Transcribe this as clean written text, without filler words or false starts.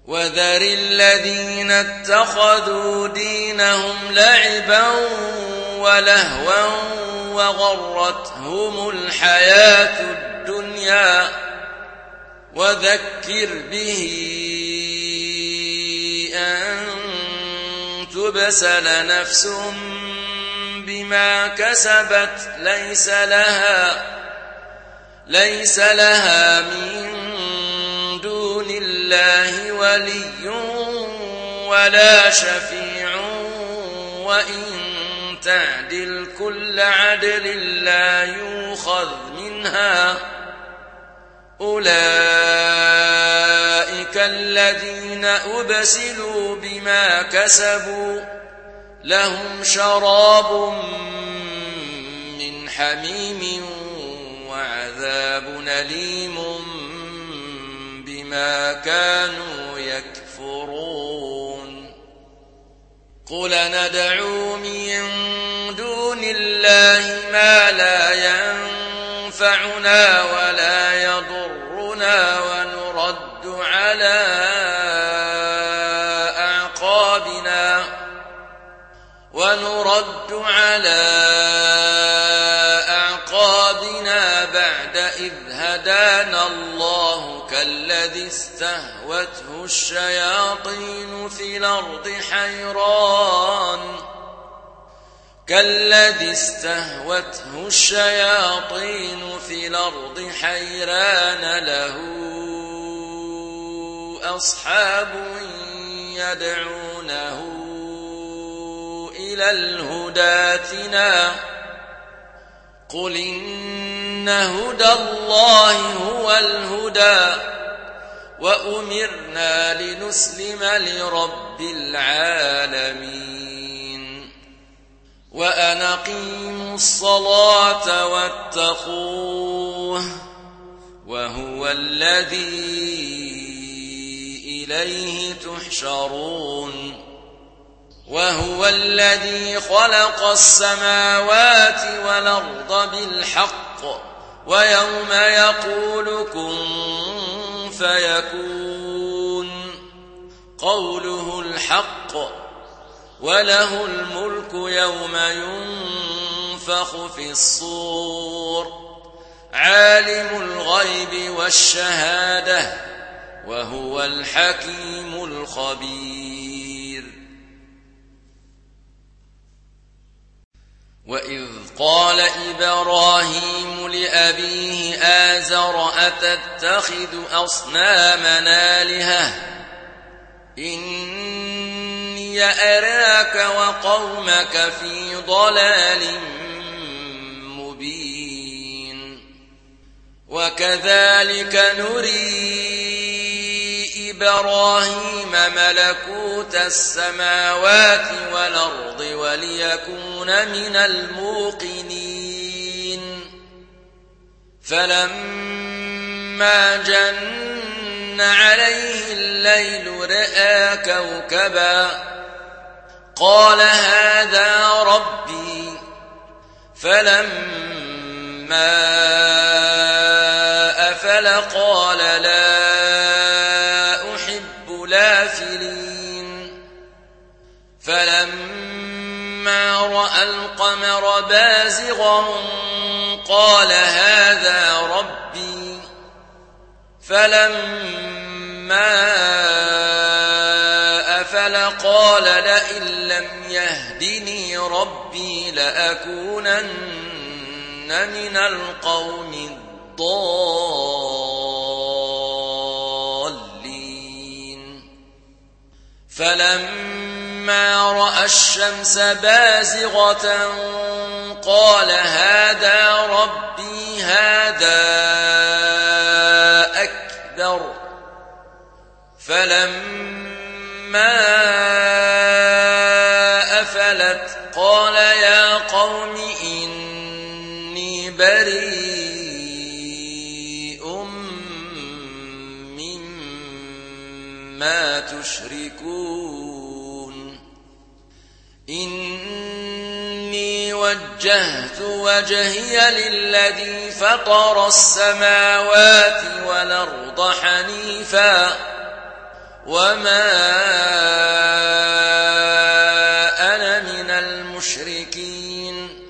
وذر الذين اتخذوا دينهم لعبا ولهوا وغرتهم الحياة الدنيا وذكر به أن تبسل نفس بما كسبت ليس لها من دون الله ولي ولا شفيع وإن تعدل كل عدل لا يؤخذ منها أولئك الذين أبسلوا بما كسبوا لهم شراب من حميم وعذاب أليم بما كانوا يكفرون قل ندعو من دون الله ما لا ينفعنا ولا يضرنا ونرد على أعقابنا بعد إذ هدانا الله كالذي استهوته الشياطين في الأرض حيران له أصحاب يدعونه إلى الهدى ائتنا قل إن هدى الله هو الهدى وأمرنا لنسلم لرب العالمين وأن أقيموا الصلاة واتقوه وهو الذي إليه تحشرون وهو الذي خلق السماوات والأرض بالحق ويوم يقول كن فيكون قوله الحق وله الملك يوم ينفخ في الصور عالم الغيب والشهادة وهو الحكيم الخبير وإذ قال إبراهيم لأبيه آزر أتتخذ أصنامنا آلهة إني أراك وقومك في ضلال مبين وكذلك نري إبراهيم ملكوت السماوات والأرض وليكون من الموقنين فلما جن عليه الليل رأى كوكبا قال هذا ربي فلما أفل قال لا أحب الآفلين فلما رأى القمر بازغا قال هذا ربي فلما أفل قال لئن لم يهدني ربي لأكونن من القوم الضالين فلما رأى الشمس بازغة قال هذا ربي هذا أكبر فلما أفلت قال يا قوم إني بريء مما تشركون إني وجهت وجهي للذي فطر السماوات والأرض حنيفا وما أنا من المشركين